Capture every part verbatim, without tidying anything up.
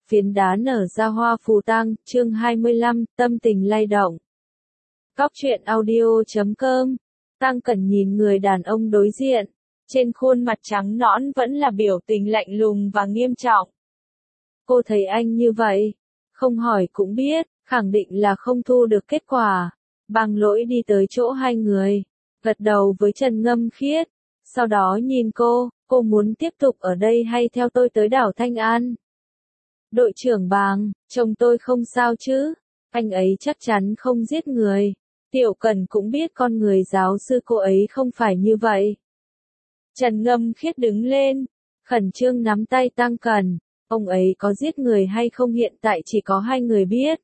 phiến đá nở ra hoa phù tang, chương hai mươi lăm, tâm tình lay động. Góc truyện audio chấm com. Tang Cẩn nhìn người đàn ông đối diện, trên khuôn mặt trắng nõn vẫn là biểu tình lạnh lùng và nghiêm trọng. Cô thấy anh như vậy, không hỏi cũng biết, khẳng định là không thu được kết quả. Bằng Lỗi đi tới chỗ hai người, gật đầu với Trần Ngâm Khiết, sau đó nhìn cô, cô muốn tiếp tục ở đây hay theo tôi tới đảo Thanh An? Đội trưởng Bàng, chồng tôi không sao chứ, anh ấy chắc chắn không giết người. Tiểu Cần cũng biết con người giáo sư cô ấy không phải như vậy. Trần Ngâm Khiết đứng lên, khẩn trương nắm tay Tang Cẩn, ông ấy có giết người hay không hiện tại chỉ có hai người biết.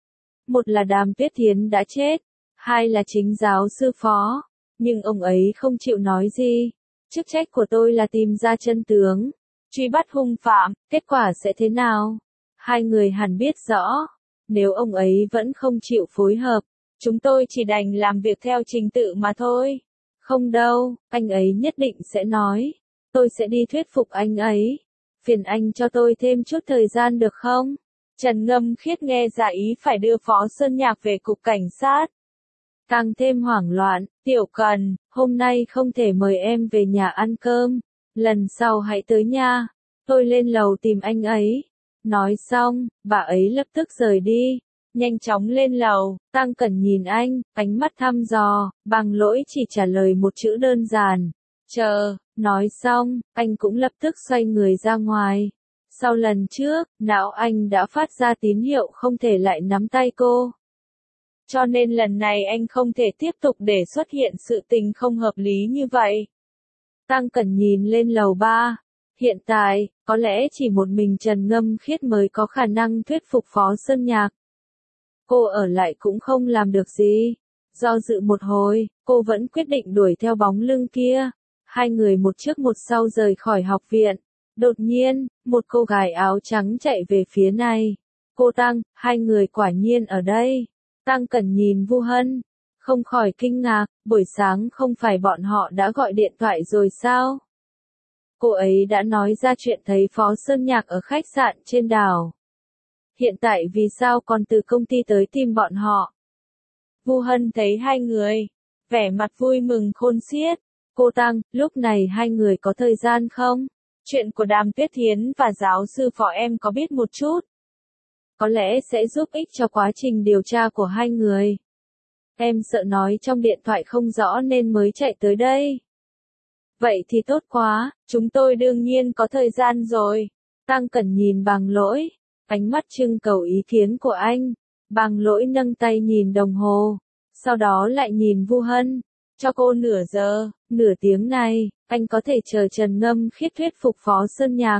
Một là Đàm Tuyết Thiến đã chết, hai là chính giáo sư Phó, nhưng ông ấy không chịu nói gì. Chức trách của tôi là tìm ra chân tướng, truy bắt hung phạm, kết quả sẽ thế nào? Hai người hẳn biết rõ, nếu ông ấy vẫn không chịu phối hợp, chúng tôi chỉ đành làm việc theo trình tự mà thôi. Không đâu, anh ấy nhất định sẽ nói, tôi sẽ đi thuyết phục anh ấy. Phiền anh cho tôi thêm chút thời gian được không? Trần Ngâm Khiết nghe ra ý phải đưa Phó Sơn Nhạc về cục cảnh sát. Càng thêm hoảng loạn, Tiểu Cần, hôm nay không thể mời em về nhà ăn cơm, lần sau hãy tới nha, tôi lên lầu tìm anh ấy. Nói xong, bà ấy lập tức rời đi, nhanh chóng lên lầu. Tang Cẩn nhìn anh, ánh mắt thăm dò, Bằng Lỗi chỉ trả lời một chữ đơn giản, chờ. Nói xong, anh cũng lập tức xoay người ra ngoài. Sau lần trước, não anh đã phát ra tín hiệu không thể lại nắm tay cô. Cho nên lần này anh không thể tiếp tục để xuất hiện sự tình không hợp lý như vậy. Tang Cẩn nhìn lên lầu ba. Hiện tại, có lẽ chỉ một mình Trần Ngâm Khiết mới có khả năng thuyết phục Phó Sơn Nhạc. Cô ở lại cũng không làm được gì. Do dự một hồi, cô vẫn quyết định đuổi theo bóng lưng kia. Hai người một trước một sau rời khỏi học viện. Đột nhiên, một cô gái áo trắng chạy về phía này. Cô Tang, hai người quả nhiên ở đây. Tang Cẩn nhìn Vu Hân, không khỏi kinh ngạc, buổi sáng không phải bọn họ đã gọi điện thoại rồi sao? Cô ấy đã nói ra chuyện thấy Phó Sơn Nhạc ở khách sạn trên đảo. Hiện tại vì sao còn từ công ty tới tìm bọn họ? Vu Hân thấy hai người, vẻ mặt vui mừng khôn xiết. Cô Tang, lúc này hai người có thời gian không? Chuyện của Đàm Tuyết Thiến và giáo sư Phó em có biết một chút. Có lẽ sẽ giúp ích cho quá trình điều tra của hai người. Em sợ nói trong điện thoại không rõ nên mới chạy tới đây. Vậy thì tốt quá, chúng tôi đương nhiên có thời gian rồi. Tang Cẩn nhìn Bằng Lỗi, ánh mắt trưng cầu ý kiến của anh. Bằng Lỗi nâng tay nhìn đồng hồ, sau đó lại nhìn Vu Hân. Cho cô nửa giờ, nửa tiếng này, anh có thể chờ Trần Ngâm Khiết thuyết phục Phó Sơn Nhạc.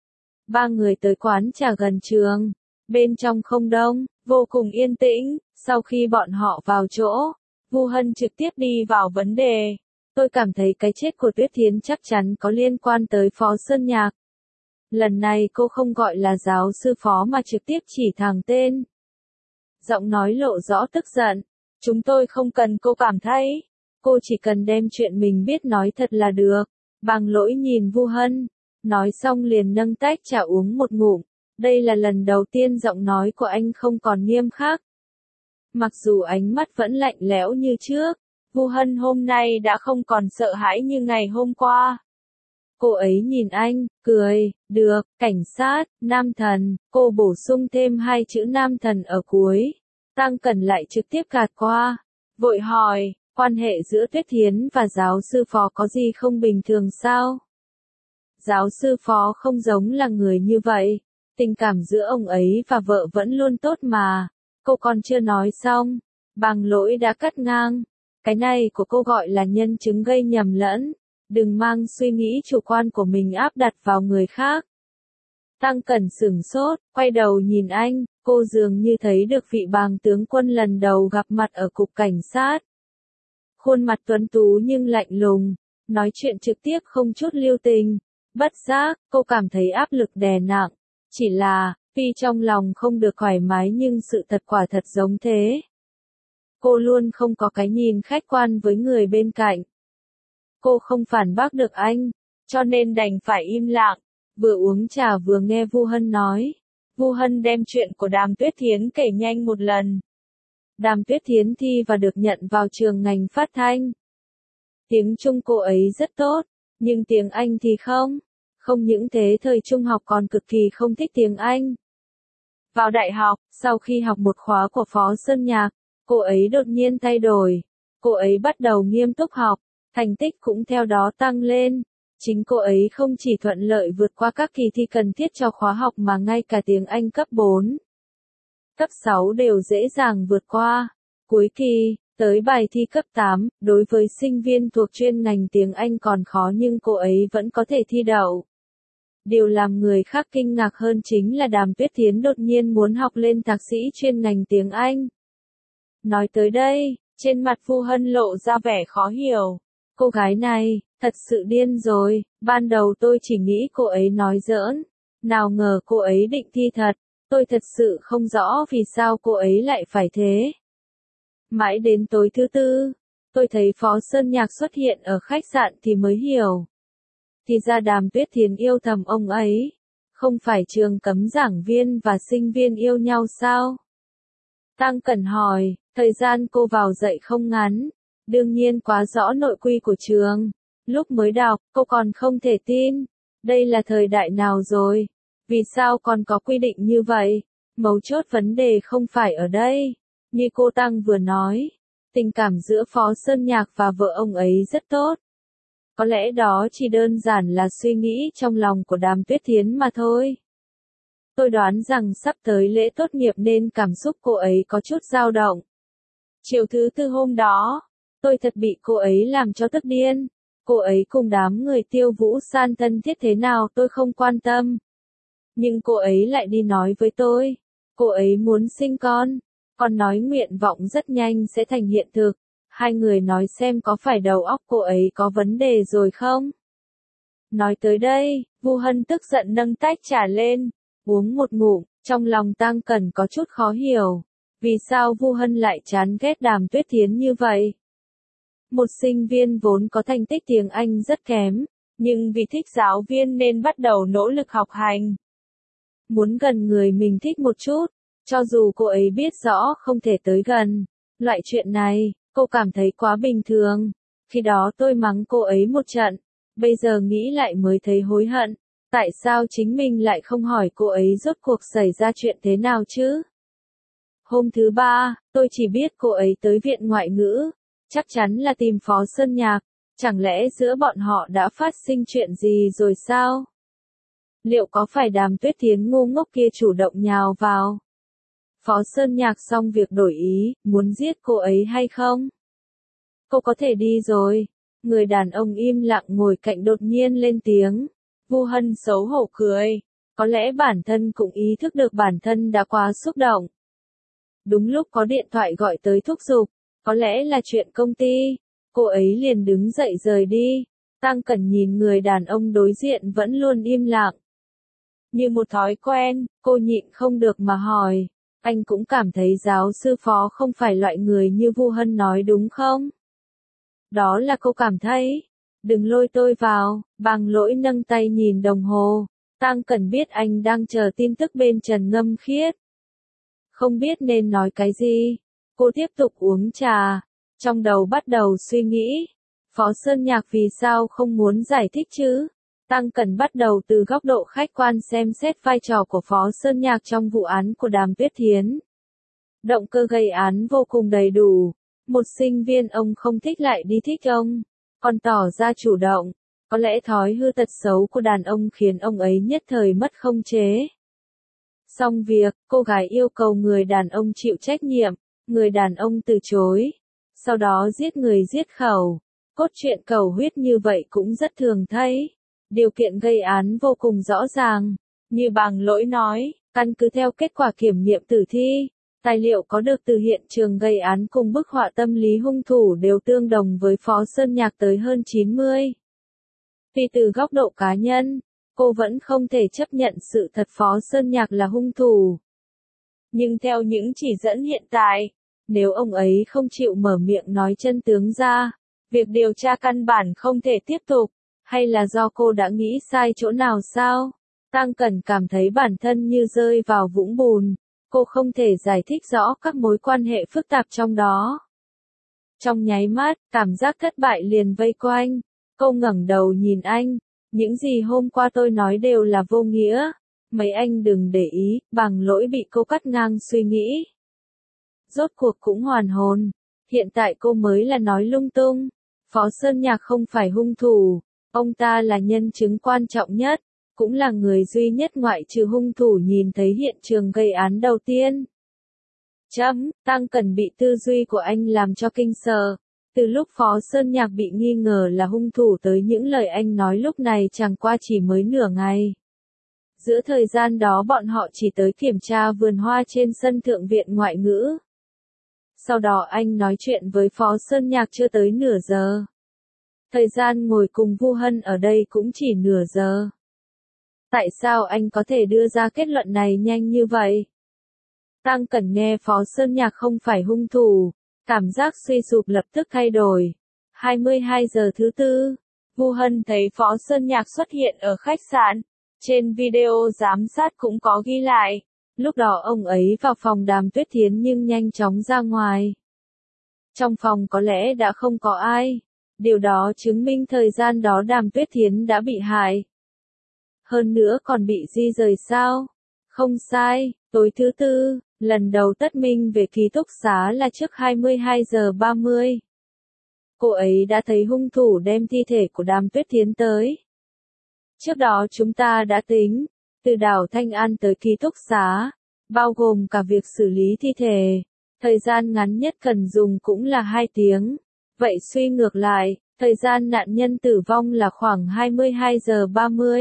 Ba người tới quán trà gần trường. Bên trong không đông, vô cùng yên tĩnh. Sau khi bọn họ vào chỗ, Vu Hân trực tiếp đi vào vấn đề. Tôi cảm thấy cái chết của Tuyết Thiến chắc chắn có liên quan tới Phó Sơn Nhạc. Lần này cô không gọi là giáo sư Phó mà trực tiếp chỉ thẳng tên. Giọng nói lộ rõ tức giận. Chúng tôi không cần cô cảm thấy. Cô chỉ cần đem chuyện mình biết nói thật là được. Bằng Lỗi nhìn Vu Hân, nói xong liền nâng tách trà uống một ngụm. Đây là lần đầu tiên giọng nói của anh không còn nghiêm khắc. Mặc dù ánh mắt vẫn lạnh lẽo như trước, Vu Hân hôm nay đã không còn sợ hãi như ngày hôm qua. Cô ấy nhìn anh, cười, được, cảnh sát, nam thần, cô bổ sung thêm hai chữ nam thần ở cuối. Tang Cẩn lại trực tiếp gạt qua, vội hỏi, quan hệ giữa Tuyết Thiến và giáo sư Phó có gì không bình thường sao? Giáo sư Phó không giống là người như vậy. Tình cảm giữa ông ấy và vợ vẫn luôn tốt mà. Cô còn chưa nói xong, Bằng Lỗi đã cắt ngang. Cái này của cô gọi là nhân chứng gây nhầm lẫn. Đừng mang suy nghĩ chủ quan của mình áp đặt vào người khác. Tang Cẩn sửng sốt, quay đầu nhìn anh, cô dường như thấy được vị Bàng tướng quân lần đầu gặp mặt ở cục cảnh sát. Khuôn mặt tuấn tú nhưng lạnh lùng, nói chuyện trực tiếp không chút lưu tình. Bất giác, cô cảm thấy áp lực đè nặng. Chỉ là, tuy trong lòng không được thoải mái nhưng sự thật quả thật giống thế. Cô luôn không có cái nhìn khách quan với người bên cạnh. Cô không phản bác được anh, cho nên đành phải im lặng, vừa uống trà vừa nghe Vu Hân nói. Vu Hân đem chuyện của Đàm Tuyết Thiến kể nhanh một lần. Đàm Tuyết Thiến thi và được nhận vào trường ngành phát thanh. Tiếng Trung cô ấy rất tốt, nhưng tiếng Anh thì không. Không những thế thời trung học còn cực kỳ không thích tiếng Anh. Vào đại học, sau khi học một khóa của Phó Sơn Nhạc, cô ấy đột nhiên thay đổi. Cô ấy bắt đầu nghiêm túc học, thành tích cũng theo đó tăng lên. Chính cô ấy không chỉ thuận lợi vượt qua các kỳ thi cần thiết cho khóa học mà ngay cả tiếng Anh cấp bốn, cấp sáu đều dễ dàng vượt qua. Cuối kỳ, tới bài thi cấp tám, đối với sinh viên thuộc chuyên ngành tiếng Anh còn khó nhưng cô ấy vẫn có thể thi đậu. Điều làm người khác kinh ngạc hơn chính là Đàm Tuyết Thiến đột nhiên muốn học lên thạc sĩ chuyên ngành tiếng Anh. Nói tới đây, trên mặt Vu Hân lộ ra vẻ khó hiểu. Cô gái này, thật sự điên rồi, ban đầu tôi chỉ nghĩ cô ấy nói giỡn. Nào ngờ cô ấy định thi thật, tôi thật sự không rõ vì sao cô ấy lại phải thế. Mãi đến tối thứ tư, tôi thấy Phó Sơn Nhạc xuất hiện ở khách sạn thì mới hiểu. Thì ra Đàm Tuyết Thiến yêu thầm ông ấy. Không phải trường cấm giảng viên và sinh viên yêu nhau sao? Tăng Cẩn hỏi, thời gian cô vào dạy không ngắn. Đương nhiên quá rõ nội quy của trường. Lúc mới đọc, cô còn không thể tin. Đây là thời đại nào rồi? Vì sao còn có quy định như vậy? Mấu chốt vấn đề không phải ở đây. Như cô Tăng vừa nói, tình cảm giữa Phó Sơn Nhạc và vợ ông ấy rất tốt. Có lẽ đó chỉ đơn giản là suy nghĩ trong lòng của Đàm Tuyết Thiến mà thôi. Tôi đoán rằng sắp tới lễ tốt nghiệp nên cảm xúc cô ấy có chút dao động. Chiều thứ tư hôm đó, tôi thật bị cô ấy làm cho tức điên. Cô ấy cùng đám người Tiêu Vũ San thân thiết thế nào tôi không quan tâm. Nhưng cô ấy lại đi nói với tôi, cô ấy muốn sinh con, còn nói nguyện vọng rất nhanh sẽ thành hiện thực. Hai người nói xem có phải đầu óc cô ấy có vấn đề rồi không? Nói tới đây, Vu Hân tức giận nâng tách trà lên, uống một ngụm, trong lòng Tăng Cẩn có chút khó hiểu. Vì sao Vu Hân lại chán ghét Đàm Tuyết Thiến như vậy? Một sinh viên vốn có thành tích tiếng Anh rất kém, nhưng vì thích giáo viên nên bắt đầu nỗ lực học hành. Muốn gần người mình thích một chút, cho dù cô ấy biết rõ không thể tới gần. Loại chuyện này, cô cảm thấy quá bình thường. Khi đó tôi mắng cô ấy một trận, bây giờ nghĩ lại mới thấy hối hận. Tại sao chính mình lại không hỏi cô ấy rốt cuộc xảy ra chuyện thế nào chứ? Hôm thứ ba, tôi chỉ biết cô ấy tới viện ngoại ngữ. Chắc chắn là tìm Phó Sơn Nhạc. Chẳng lẽ giữa bọn họ đã phát sinh chuyện gì rồi sao? Liệu có phải Đàm Tuyết Thiến ngu ngốc kia chủ động nhào vào? Phó Sơn Nhạc xong việc đổi ý, muốn giết cô ấy hay không? Cô có thể đi rồi. Người đàn ông im lặng ngồi cạnh đột nhiên lên tiếng. Vu Hân xấu hổ cười. Có lẽ bản thân cũng ý thức được bản thân đã quá xúc động. Đúng lúc có điện thoại gọi tới thúc giục. Có lẽ là chuyện công ty. Cô ấy liền đứng dậy rời đi. Tăng Cẩn nhìn người đàn ông đối diện vẫn luôn im lặng. Như một thói quen, cô nhịn không được mà hỏi. Anh cũng cảm thấy giáo sư Phó không phải loại người như Vu Hân nói đúng không? Đó là cô cảm thấy. Đừng lôi tôi vào, Bằng Lỗi nâng tay nhìn đồng hồ. Tăng Cẩn biết anh đang chờ tin tức bên Trần Ngâm Khiết. Không biết nên nói cái gì. Cô tiếp tục uống trà. Trong đầu bắt đầu suy nghĩ. Phó Sơn Nhạc vì sao không muốn giải thích chứ? Tăng Cẩn bắt đầu từ góc độ khách quan xem xét vai trò của Phó Sơn Nhạc trong vụ án của Đàm Tuyết Thiến. Động cơ gây án vô cùng đầy đủ. Một sinh viên ông không thích lại đi thích ông, còn tỏ ra chủ động. Có lẽ thói hư tật xấu của đàn ông khiến ông ấy nhất thời mất khống chế. Xong việc, cô gái yêu cầu người đàn ông chịu trách nhiệm, người đàn ông từ chối. Sau đó giết người giết khẩu. Cốt truyện cầu huyết như vậy cũng rất thường thấy. Điều kiện gây án vô cùng rõ ràng. Như Bằng Lỗi nói, căn cứ theo kết quả kiểm nghiệm tử thi, tài liệu có được từ hiện trường gây án cùng bức họa tâm lý hung thủ đều tương đồng với Phó Sơn Nhạc tới hơn chín mươi. Tuy từ góc độ cá nhân, cô vẫn không thể chấp nhận sự thật Phó Sơn Nhạc là hung thủ. Nhưng theo những chỉ dẫn hiện tại, nếu ông ấy không chịu mở miệng nói chân tướng ra, việc điều tra căn bản không thể tiếp tục. Hay là do cô đã nghĩ sai chỗ nào sao? Tăng Cẩn cảm thấy bản thân như rơi vào vũng bùn, cô không thể giải thích rõ các mối quan hệ phức tạp trong đó. Trong nháy mắt, cảm giác thất bại liền vây quanh, cô ngẩng đầu nhìn anh, những gì hôm qua tôi nói đều là vô nghĩa, mấy anh đừng để ý, bằng lỗi bị cô cắt ngang suy nghĩ. Rốt cuộc cũng hoàn hồn, hiện tại cô mới là nói lung tung, Phó Sơn Nhạc không phải hung thủ, ông ta là nhân chứng quan trọng nhất, cũng là người duy nhất ngoại trừ hung thủ nhìn thấy hiện trường gây án đầu tiên. Chấm, Tăng Cẩn bị tư duy của anh làm cho kinh sợ. Từ lúc Phó Sơn Nhạc bị nghi ngờ là hung thủ tới những lời anh nói lúc này chẳng qua chỉ mới nửa ngày. Giữa thời gian đó bọn họ chỉ tới kiểm tra vườn hoa trên sân thượng viện ngoại ngữ. Sau đó anh nói chuyện với Phó Sơn Nhạc chưa tới nửa giờ. Thời gian ngồi cùng Vu Hân ở đây cũng chỉ nửa giờ. Tại sao anh có thể đưa ra kết luận này nhanh như vậy? Tăng Cẩn nghe Phó Sơn Nhạc không phải hung thủ, cảm giác suy sụp lập tức thay đổi. hai mươi hai giờ thứ tư, Vu Hân thấy Phó Sơn Nhạc xuất hiện ở khách sạn. Trên video giám sát cũng có ghi lại. Lúc đó ông ấy vào phòng Đàm Tuyết Thiến nhưng nhanh chóng ra ngoài. Trong phòng có lẽ đã không có ai. Điều đó chứng minh thời gian đó Đàm Tuyết Thiến đã bị hại. Hơn nữa còn bị di rời sao? Không sai, tối thứ tư, lần đầu Tất Minh về ký túc xá là trước hai mươi hai giờ ba mươi. Cô ấy đã thấy hung thủ đem thi thể của Đàm Tuyết Thiến tới. Trước đó chúng ta đã tính, từ đảo Thanh An tới ký túc xá, bao gồm cả việc xử lý thi thể, thời gian ngắn nhất cần dùng cũng là hai tiếng. Vậy suy ngược lại, thời gian nạn nhân tử vong là khoảng hai mươi hai giờ ba mươi.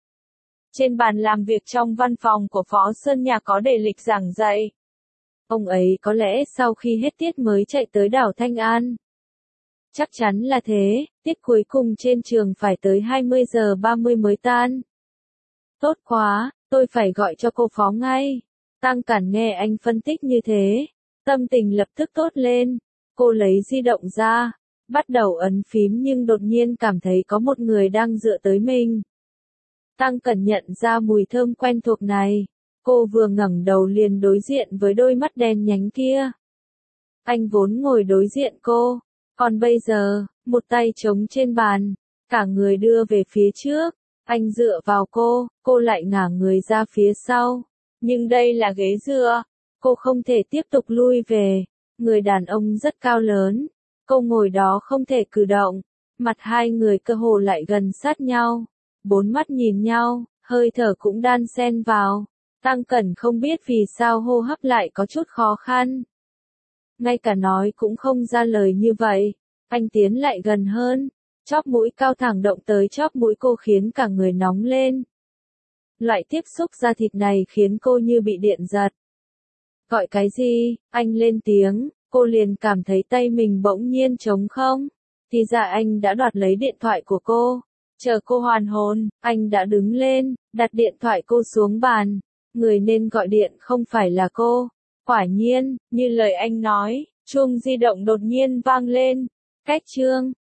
Trên bàn làm việc trong văn phòng của Phó Sơn Nhạc có để lịch giảng dạy. Ông ấy có lẽ sau khi hết tiết mới chạy tới đảo Thanh An. Chắc chắn là thế, tiết cuối cùng trên trường phải tới hai mươi giờ ba mươi mới tan. Tốt quá, tôi phải gọi cho cô Phó ngay. Tăng Cẩn nghe anh phân tích như thế, tâm tình lập tức tốt lên. Cô lấy di động ra, bắt đầu ấn phím nhưng đột nhiên cảm thấy có một người đang dựa tới mình. Tăng Cẩn nhận ra mùi thơm quen thuộc này. Cô vừa ngẩng đầu liền đối diện với đôi mắt đen nhánh kia. Anh vốn ngồi đối diện cô. Còn bây giờ, một tay trống trên bàn, cả người đưa về phía trước, anh dựa vào cô, cô lại ngả người ra phía sau. Nhưng đây là ghế dựa, cô không thể tiếp tục lui về. Người đàn ông rất cao lớn, cô ngồi đó không thể cử động, mặt hai người cơ hồ lại gần sát nhau, bốn mắt nhìn nhau, hơi thở cũng đan xen vào. Tăng Cẩn không biết vì sao hô hấp lại có chút khó khăn. Ngay cả nói cũng không ra lời như vậy. Anh tiến lại gần hơn, chóp mũi cao thẳng động tới chóp mũi cô khiến cả người nóng lên. Loại tiếp xúc da thịt này khiến cô như bị điện giật. Gọi cái gì? Anh lên tiếng, cô liền cảm thấy tay mình bỗng nhiên trống không. Thì ra anh đã đoạt lấy điện thoại của cô. Chờ cô hoàn hồn, anh đã đứng lên, đặt điện thoại cô xuống bàn. Người nên gọi điện không phải là cô. Quả nhiên, như lời anh nói, chuông di động đột nhiên vang lên. Cách chương